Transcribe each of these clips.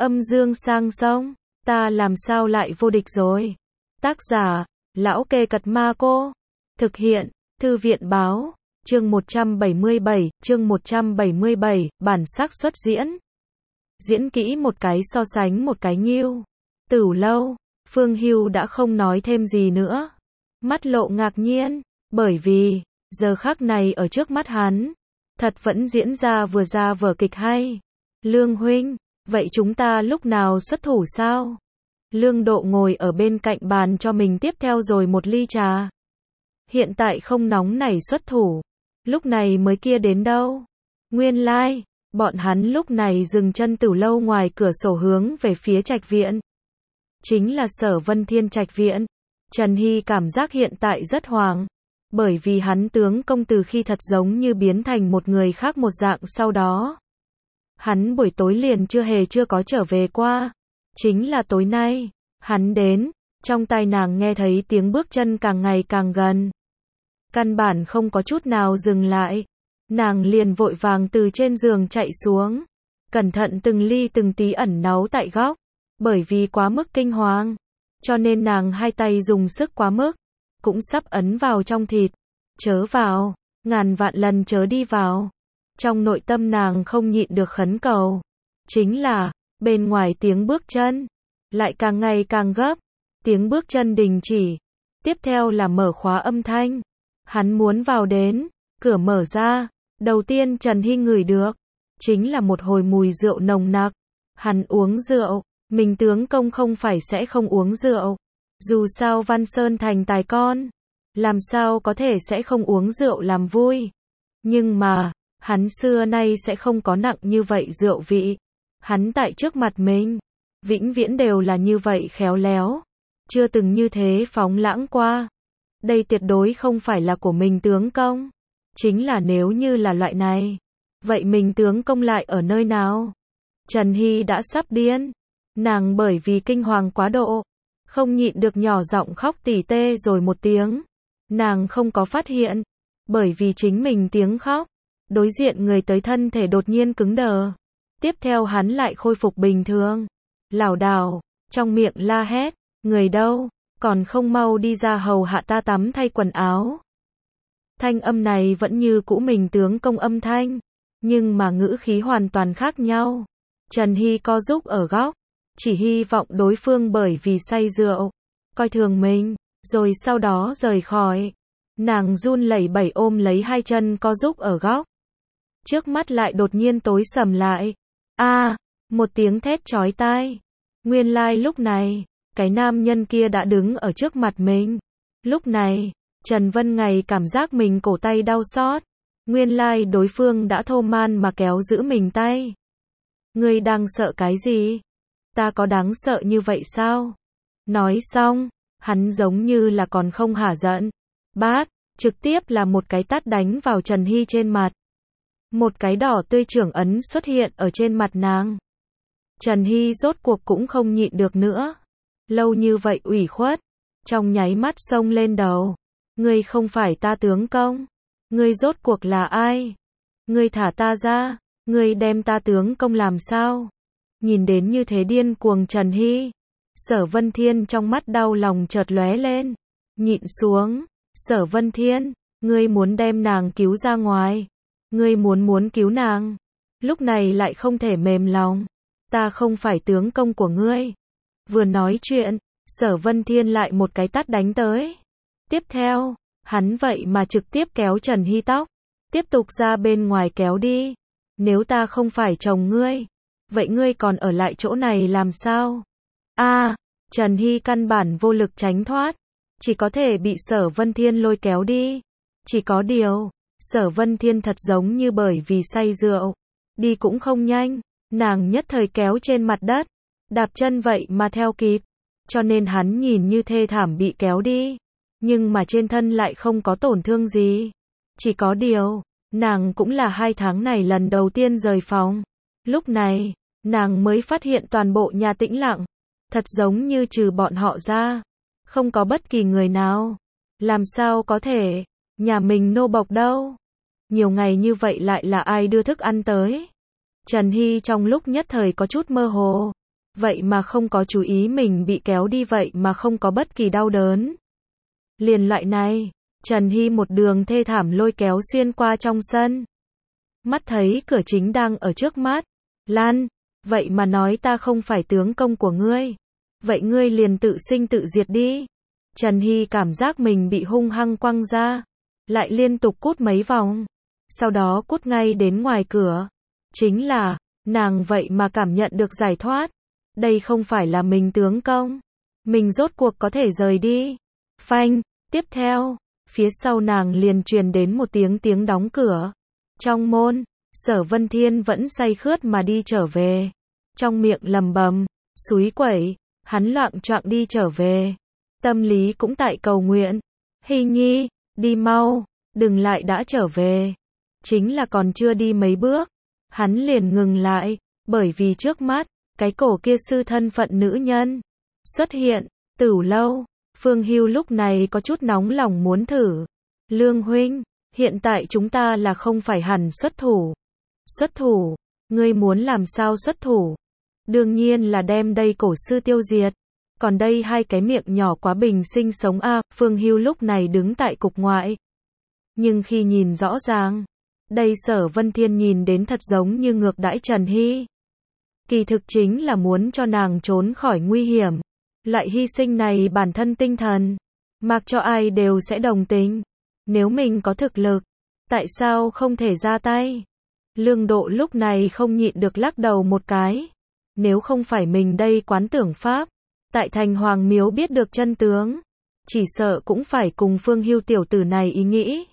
Âm dương sang sông, ta làm sao lại vô địch rồi. Tác giả, Lão Kê Cật Ma Cô. Thực hiện, Thư viện báo. Chương 177, bản sắc xuất diễn. Diễn kỹ một cái so sánh một cái nghiêu. Tửu lâu, Phương Hưu đã không nói thêm gì nữa. Mắt lộ ngạc nhiên, bởi vì, giờ khắc này ở trước mắt hắn, thật vẫn diễn ra vở kịch hay. Lương huynh, vậy chúng ta lúc nào xuất thủ sao? Lương Độ ngồi ở bên cạnh bàn cho mình tiếp theo rồi một ly trà. Hiện tại không nóng nảy xuất thủ, lúc này mới kia đến đâu. Nguyên lai, bọn hắn lúc này dừng chân Tửu lâu ngoài cửa sổ hướng về phía trạch viện. Chính là Sở Vân Thiên trạch viện. Trần Hy cảm giác hiện tại rất hoảng, bởi vì hắn tướng công từ khi thật giống như biến thành một người khác một dạng sau đó. Hắn buổi tối liền chưa có trở về qua. Chính là tối nay, hắn đến, trong tai nàng nghe thấy tiếng bước chân càng ngày càng gần. Căn bản không có chút nào dừng lại. Nàng liền vội vàng từ trên giường chạy xuống, cẩn thận từng ly từng tí ẩn náu tại góc, bởi vì quá mức kinh hoàng, cho nên nàng hai tay dùng sức quá mức, cũng sắp ấn vào trong thịt. Chớ vào, ngàn vạn lần chớ đi vào. Trong nội tâm nàng không nhịn được khấn cầu. Chính là, bên ngoài tiếng bước chân lại càng ngày càng gấp. Tiếng bước chân đình chỉ, tiếp theo là mở khóa âm thanh. Hắn muốn vào đến, cửa mở ra, đầu tiên Trần Hy ngửi được chính là một hồi mùi rượu nồng nặc. Hắn uống rượu, mình tướng công không phải sẽ không uống rượu. Dù sao Văn Sơn thành tài con, làm sao có thể sẽ không uống rượu làm vui. Nhưng mà, hắn xưa nay sẽ không có nặng như vậy rượu vị. Hắn tại trước mặt mình, vĩnh viễn đều là như vậy khéo léo, chưa từng như thế phóng lãng qua. Đây tuyệt đối không phải là của mình tướng công. Chính là nếu như là loại này, vậy mình tướng công lại ở nơi nào? Trần Hy đã sắp điên. Nàng bởi vì kinh hoàng quá độ, không nhịn được nhỏ giọng khóc tỉ tê rồi một tiếng. Nàng không có phát hiện, bởi vì chính mình tiếng khóc, đối diện người tới thân thể đột nhiên cứng đờ. Tiếp theo hắn lại khôi phục bình thường, lảo đảo, trong miệng la hét, người đâu, còn không mau đi ra hầu hạ ta tắm thay quần áo. Thanh âm này vẫn như cũ mình tướng công âm thanh, nhưng mà ngữ khí hoàn toàn khác nhau. Trần Hy co rúm ở góc, chỉ hy vọng đối phương bởi vì say rượu, coi thường mình, rồi sau đó rời khỏi. Nàng run lẩy bẩy ôm lấy hai chân co rúm ở góc. Trước mắt lại đột nhiên tối sầm lại. Một tiếng thét chói tai. Nguyên lai lúc này, cái nam nhân kia đã đứng ở trước mặt mình. Lúc này, Trần Vân Ngày cảm giác mình cổ tay đau xót. Nguyên lai đối phương đã thô man mà kéo giữ mình tay. Ngươi đang sợ cái gì? Ta có đáng sợ như vậy sao? Nói xong, hắn giống như là còn không hả giận. Bát, trực tiếp là một cái tát đánh vào Trần Hy trên mặt. Một cái đỏ tươi trưởng ấn xuất hiện ở trên mặt nàng. Trần Hy rốt cuộc cũng không nhịn được nữa. Lâu như vậy ủy khuất, trong nháy mắt xông lên đầu. Ngươi không phải ta tướng công. Ngươi rốt cuộc là ai? Ngươi thả ta ra. Ngươi đem ta tướng công làm sao? Nhìn đến như thế điên cuồng Trần Hy, Sở Vân Thiên trong mắt đau lòng chợt lóe lên. Nhịn xuống. Sở Vân Thiên, ngươi muốn đem nàng cứu ra ngoài. Ngươi muốn cứu nàng. Lúc này lại không thể mềm lòng. Ta không phải tướng công của ngươi. Vừa nói chuyện, Sở Vân Thiên lại một cái tát đánh tới. Tiếp theo, hắn vậy mà trực tiếp kéo Trần Hy tóc, tiếp tục ra bên ngoài kéo đi. Nếu ta không phải chồng ngươi, vậy ngươi còn ở lại chỗ này làm sao? Trần Hy căn bản vô lực tránh thoát, chỉ có thể bị Sở Vân Thiên lôi kéo đi. Chỉ có điều, Sở Vân Thiên thật giống như bởi vì say rượu, đi cũng không nhanh, nàng nhất thời kéo trên mặt đất, đạp chân vậy mà theo kịp, cho nên hắn nhìn như thê thảm bị kéo đi, nhưng mà trên thân lại không có tổn thương gì. Chỉ có điều, nàng cũng là 2 tháng này lần đầu tiên rời phòng. Lúc này, nàng mới phát hiện toàn bộ nhà tĩnh lặng, thật giống như trừ bọn họ ra, không có bất kỳ người nào. Làm sao có thể, nhà mình nô bộc đâu? Nhiều ngày như vậy lại là ai đưa thức ăn tới? Trần Hy trong lúc nhất thời có chút mơ hồ. vậy mà không có chú ý mình bị kéo đi vậy mà không có bất kỳ đau đớn. Liền loại này, Trần Hy một đường thê thảm lôi kéo xuyên qua trong sân. Mắt thấy cửa chính đang ở trước mắt. Lan, vậy mà nói ta không phải tướng công của ngươi. Vậy ngươi liền tự sinh tự diệt đi. Trần Hy cảm giác mình bị hung hăng quăng ra. Lại liên tục cút mấy vòng. Sau đó cút ngay đến ngoài cửa. Chính là, nàng vậy mà cảm nhận được giải thoát. Đây không phải là mình tướng công. Mình rốt cuộc có thể rời đi. Phanh, tiếp theo, phía sau nàng liền truyền đến một tiếng đóng cửa. Trong môn, Sở Vân Thiên vẫn say khướt mà đi trở về. Trong miệng lầm bầm, xúi quẩy, hắn loạng choạng đi trở về. Tâm lý cũng tại cầu nguyện. Hy nhi, đi mau, đừng lại đã trở về. Chính là còn chưa đi mấy bước. Hắn liền ngừng lại, bởi vì trước mắt, cái cổ kia sư thân phận nữ nhân xuất hiện. Tửu lâu, Phương Hưu lúc này có chút nóng lòng muốn thử. Lương huynh, hiện tại chúng ta là không phải hẳn xuất thủ. Xuất thủ, ngươi muốn làm sao xuất thủ? Đương nhiên là đem đây cổ sư tiêu diệt. Còn đây hai cái miệng nhỏ quá bình sinh sống a. Phương Hưu lúc này đứng tại cục ngoại. Nhưng khi nhìn rõ ràng, đây Sở Vân Thiên nhìn đến thật giống như ngược đãi Trần Hy. Kỳ thực chính là muốn cho nàng trốn khỏi nguy hiểm. Loại hy sinh này bản thân tinh thần, mặc cho ai đều sẽ đồng tình. Nếu mình có thực lực, tại sao không thể ra tay? Lương Độ lúc này không nhịn được lắc đầu một cái. Nếu không phải mình đây quán tưởng pháp, tại thành Hoàng Miếu biết được chân tướng, chỉ sợ cũng phải cùng Phương Hưu tiểu tử này ý nghĩ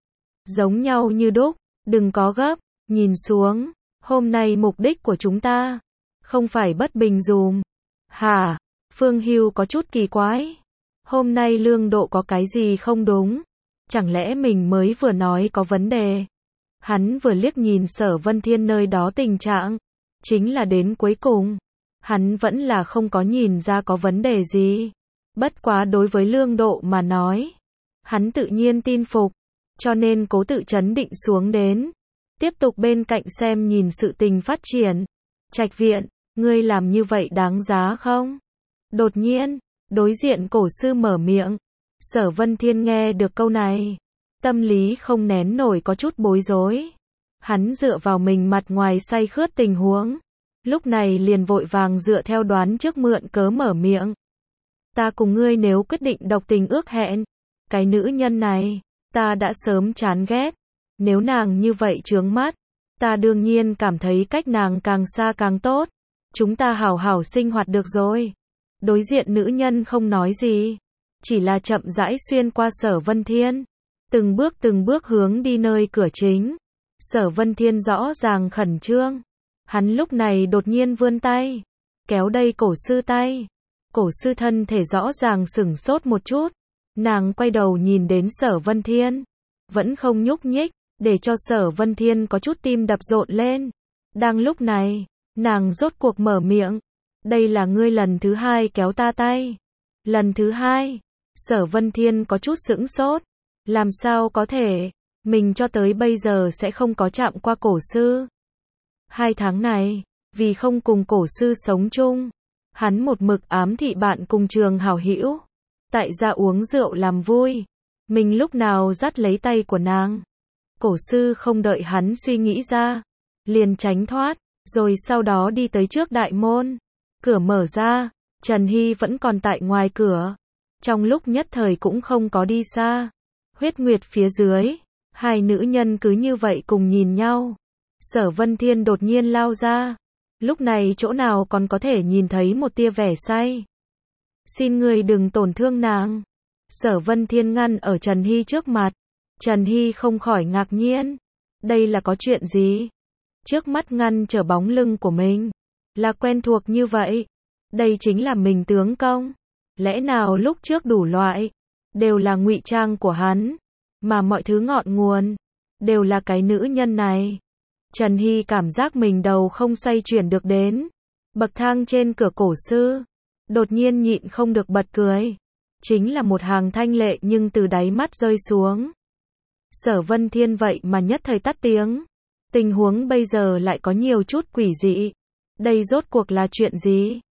giống nhau như đúc. Đừng có gấp, nhìn xuống, hôm nay mục đích của chúng ta không phải bất bình dùm. Hả? Phương Hưu có chút kỳ quái. Hôm nay Lương Độ có cái gì không đúng? Chẳng lẽ mình mới vừa nói có vấn đề? Hắn vừa liếc nhìn Sở Vân Thiên nơi đó tình trạng, chính là đến cuối cùng, hắn vẫn là không có nhìn ra có vấn đề gì. Bất quá đối với Lương Độ mà nói, hắn tự nhiên tin phục, cho nên cố tự trấn định xuống đến. Tiếp tục bên cạnh xem nhìn sự tình phát triển. Trạch viện, ngươi làm như vậy đáng giá không? Đột nhiên, đối diện cổ sư mở miệng. Sở Vân Thiên nghe được câu này, tâm lý không nén nổi có chút bối rối. Hắn dựa vào mình mặt ngoài say khướt tình huống, lúc này liền vội vàng dựa theo đoán trước mượn cớ mở miệng. Ta cùng ngươi nếu quyết định độc tình ước hẹn, cái nữ nhân này, ta đã sớm chán ghét. Nếu nàng như vậy chướng mắt, ta đương nhiên cảm thấy cách nàng càng xa càng tốt. Chúng ta hảo hảo sinh hoạt được rồi. Đối diện nữ nhân không nói gì, chỉ là chậm rãi xuyên qua Sở Vân Thiên, từng bước hướng đi nơi cửa chính. Sở Vân Thiên rõ ràng khẩn trương. Hắn lúc này đột nhiên vươn tay, kéo đây cổ sư tay. Cổ sư thân thể rõ ràng sửng sốt một chút. Nàng quay đầu nhìn đến Sở Vân Thiên, vẫn không nhúc nhích, để cho Sở Vân Thiên có chút tim đập rộn lên. Đang lúc này, nàng rốt cuộc mở miệng. Đây là ngươi lần thứ hai kéo ta tay. Lần thứ hai, Sở Vân Thiên có chút sững sốt. Làm sao có thể, mình cho tới bây giờ sẽ không có chạm qua cổ sư. 2 tháng này, vì không cùng cổ sư sống chung, hắn một mực ám thị bạn cùng trường hảo hữu. Tại gia uống rượu làm vui, mình lúc nào dắt lấy tay của nàng. Cổ sư không đợi hắn suy nghĩ ra, liền tránh thoát, rồi sau đó đi tới trước đại môn. Cửa mở ra, Trần Hy vẫn còn tại ngoài cửa. Trong lúc nhất thời cũng không có đi xa. Huyết Nguyệt phía dưới, hai nữ nhân cứ như vậy cùng nhìn nhau. Sở Vân Thiên đột nhiên lao ra. Lúc này chỗ nào còn có thể nhìn thấy một tia vẻ say. Xin người đừng tổn thương nàng. Sở Vân Thiên ngăn ở Trần Hy trước mặt. Trần Hy không khỏi ngạc nhiên. Đây là có chuyện gì? Trước mắt ngăn trở bóng lưng của mình, là quen thuộc như vậy. Đây chính là mình tướng công. Lẽ nào lúc trước đủ loại, đều là ngụy trang của hắn, mà mọi thứ ngọn nguồn, đều là cái nữ nhân này. Trần Hy cảm giác mình đầu không xoay chuyển được đến. Bậc thang trên cửa cổ sư, đột nhiên nhịn không được bật cười. Chính là một hàng thanh lệ nhưng từ đáy mắt rơi xuống. Sở Vân Thiên vậy mà nhất thời tắt tiếng. Tình huống bây giờ lại có nhiều chút quỷ dị. Đây rốt cuộc là chuyện gì?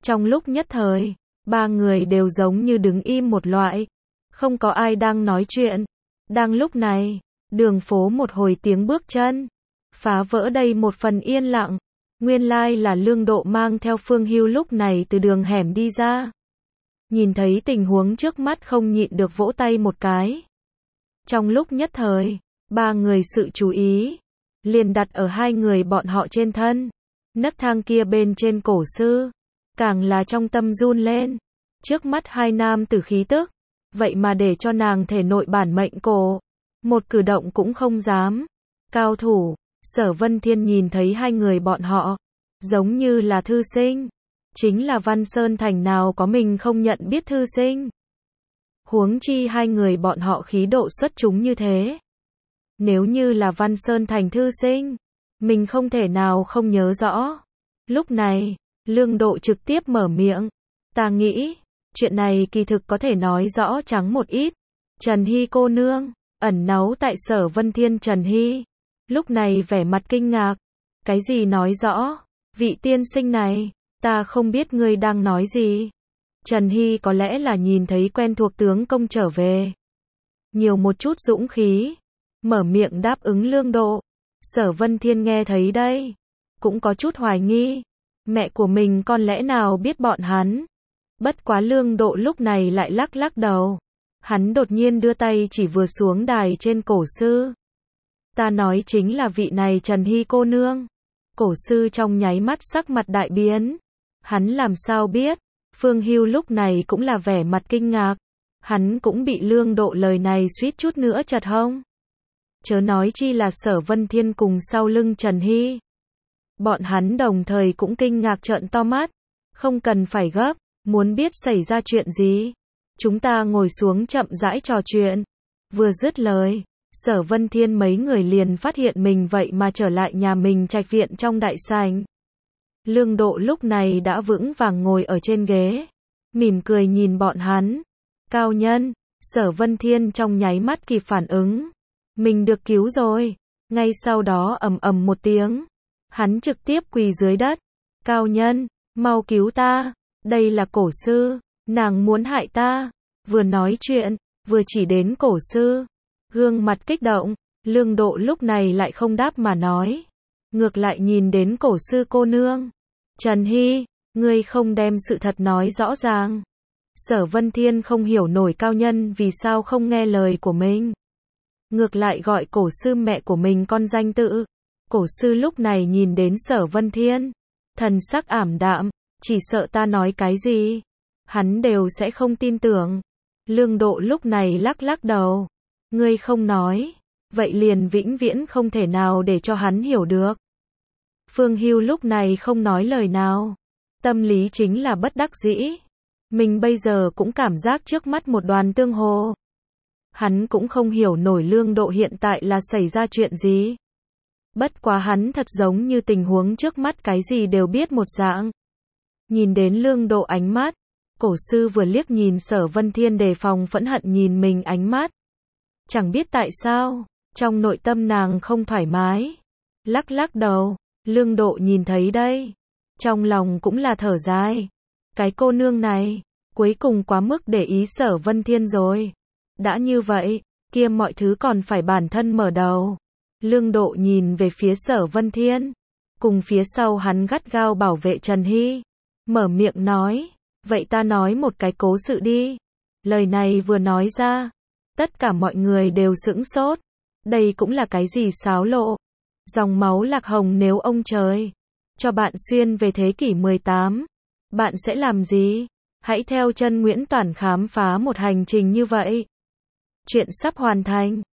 Trong lúc nhất thời, ba người đều giống như đứng im một loại, không có ai đang nói chuyện. Đang lúc này, đường phố một hồi tiếng bước chân, phá vỡ đây một phần yên lặng. Nguyên lai là Lương Độ mang theo Phương Hưu lúc này từ đường hẻm đi ra. Nhìn thấy tình huống trước mắt không nhịn được vỗ tay một cái. Trong lúc nhất thời, ba người sự chú ý liền đặt ở hai người bọn họ trên thân. Nấc thang kia bên trên cổ sư, càng là trong tâm run lên. Trước mắt hai nam tử khí tức, vậy mà để cho nàng thể nội bản mệnh cổ, một cử động cũng không dám. Cao thủ, Sở Vân Thiên nhìn thấy hai người bọn họ, giống như là thư sinh. Chính là Văn Sơn Thành nào có mình không nhận biết thư sinh. Huống chi hai người bọn họ khí độ xuất chúng như thế. Nếu như là Văn Sơn Thành thư sinh, mình không thể nào không nhớ rõ. Lúc này, Lương Độ trực tiếp mở miệng. Ta nghĩ, chuyện này kỳ thực có thể nói rõ trắng một ít. Trần Hy cô nương, ẩn náu tại Sở Vân Thiên Trần Hy. Lúc này vẻ mặt kinh ngạc. Cái gì nói rõ? Vị tiên sinh này, ta không biết ngươi đang nói gì. Trần Hy có lẽ là nhìn thấy quen thuộc tướng công trở về. Nhiều một chút dũng khí. Mở miệng đáp ứng Lương Độ. Sở Vân Thiên nghe thấy đây, cũng có chút hoài nghi. Mẹ của mình con lẽ nào biết bọn hắn? Bất quá Lương Độ lúc này lại lắc lắc đầu. Hắn đột nhiên đưa tay chỉ vừa xuống đài trên cổ sư. Ta nói chính là vị này Trần Hy cô nương. Cổ sư trong nháy mắt sắc mặt đại biến. Hắn làm sao biết? Phương Hưu lúc này cũng là vẻ mặt kinh ngạc. Hắn cũng bị Lương Độ lời này suýt chút nữa chật hông. Chớ nói chi là Sở Vân Thiên cùng sau lưng Trần Hy. Bọn hắn đồng thời cũng kinh ngạc trợn to mắt. Không cần phải gấp, muốn biết xảy ra chuyện gì. Chúng ta ngồi xuống chậm rãi trò chuyện. Vừa dứt lời, Sở Vân Thiên mấy người liền phát hiện mình vậy mà trở lại nhà mình trạch viện trong đại sảnh. Lương Độ lúc này đã vững vàng ngồi ở trên ghế, mỉm cười nhìn bọn hắn. Cao nhân, Sở Vân Thiên trong nháy mắt kịp phản ứng. Mình được cứu rồi. Ngay sau đó ầm ầm một tiếng, hắn trực tiếp quỳ dưới đất. Cao nhân, mau cứu ta, đây là cổ sư, nàng muốn hại ta. Vừa nói chuyện, vừa chỉ đến cổ sư. Gương mặt kích động, Lương Độ lúc này lại không đáp mà nói. Ngược lại nhìn đến cổ sư cô nương. Trần Hy, ngươi không đem sự thật nói rõ ràng. Sở Vân Thiên không hiểu nổi cao nhân vì sao không nghe lời của mình. Ngược lại gọi cổ sư mẹ của mình con danh tự. Cổ sư lúc này nhìn đến Sở Vân Thiên, thần sắc ảm đạm, chỉ sợ ta nói cái gì, hắn đều sẽ không tin tưởng. Lương Độ lúc này lắc lắc đầu. Ngươi không nói, vậy liền vĩnh viễn không thể nào để cho hắn hiểu được. Phương Hưu lúc này không nói lời nào. Tâm lý chính là bất đắc dĩ. Mình bây giờ cũng cảm giác trước mắt một đoàn tương hồ. Hắn cũng không hiểu nổi Lương Độ hiện tại là xảy ra chuyện gì. Bất quá hắn thật giống như tình huống trước mắt cái gì đều biết một dạng. Nhìn đến Lương Độ ánh mắt, cổ sư vừa liếc nhìn Sở Vân Thiên đề phòng phẫn hận nhìn mình ánh mắt. Chẳng biết tại sao, trong nội tâm nàng không thoải mái. Lắc lắc đầu, Lương Độ nhìn thấy đây. Trong lòng cũng là thở dài. Cái cô nương này, cuối cùng quá mức để ý Sở Vân Thiên rồi. Đã như vậy, kia mọi thứ còn phải bản thân mở đầu. Lương Độ nhìn về phía Sở Vân Thiên. Cùng phía sau hắn gắt gao bảo vệ Trần Hy. Mở miệng nói, vậy ta nói một cái cố sự đi. Lời này vừa nói ra, tất cả mọi người đều sững sốt. Đây cũng là cái gì xáo lộ? Dòng máu lạc hồng nếu ông trời cho bạn xuyên về thế kỷ 18, bạn sẽ làm gì? Hãy theo chân Nguyễn Toản khám phá một hành trình như vậy. Chuyện sắp hoàn thành.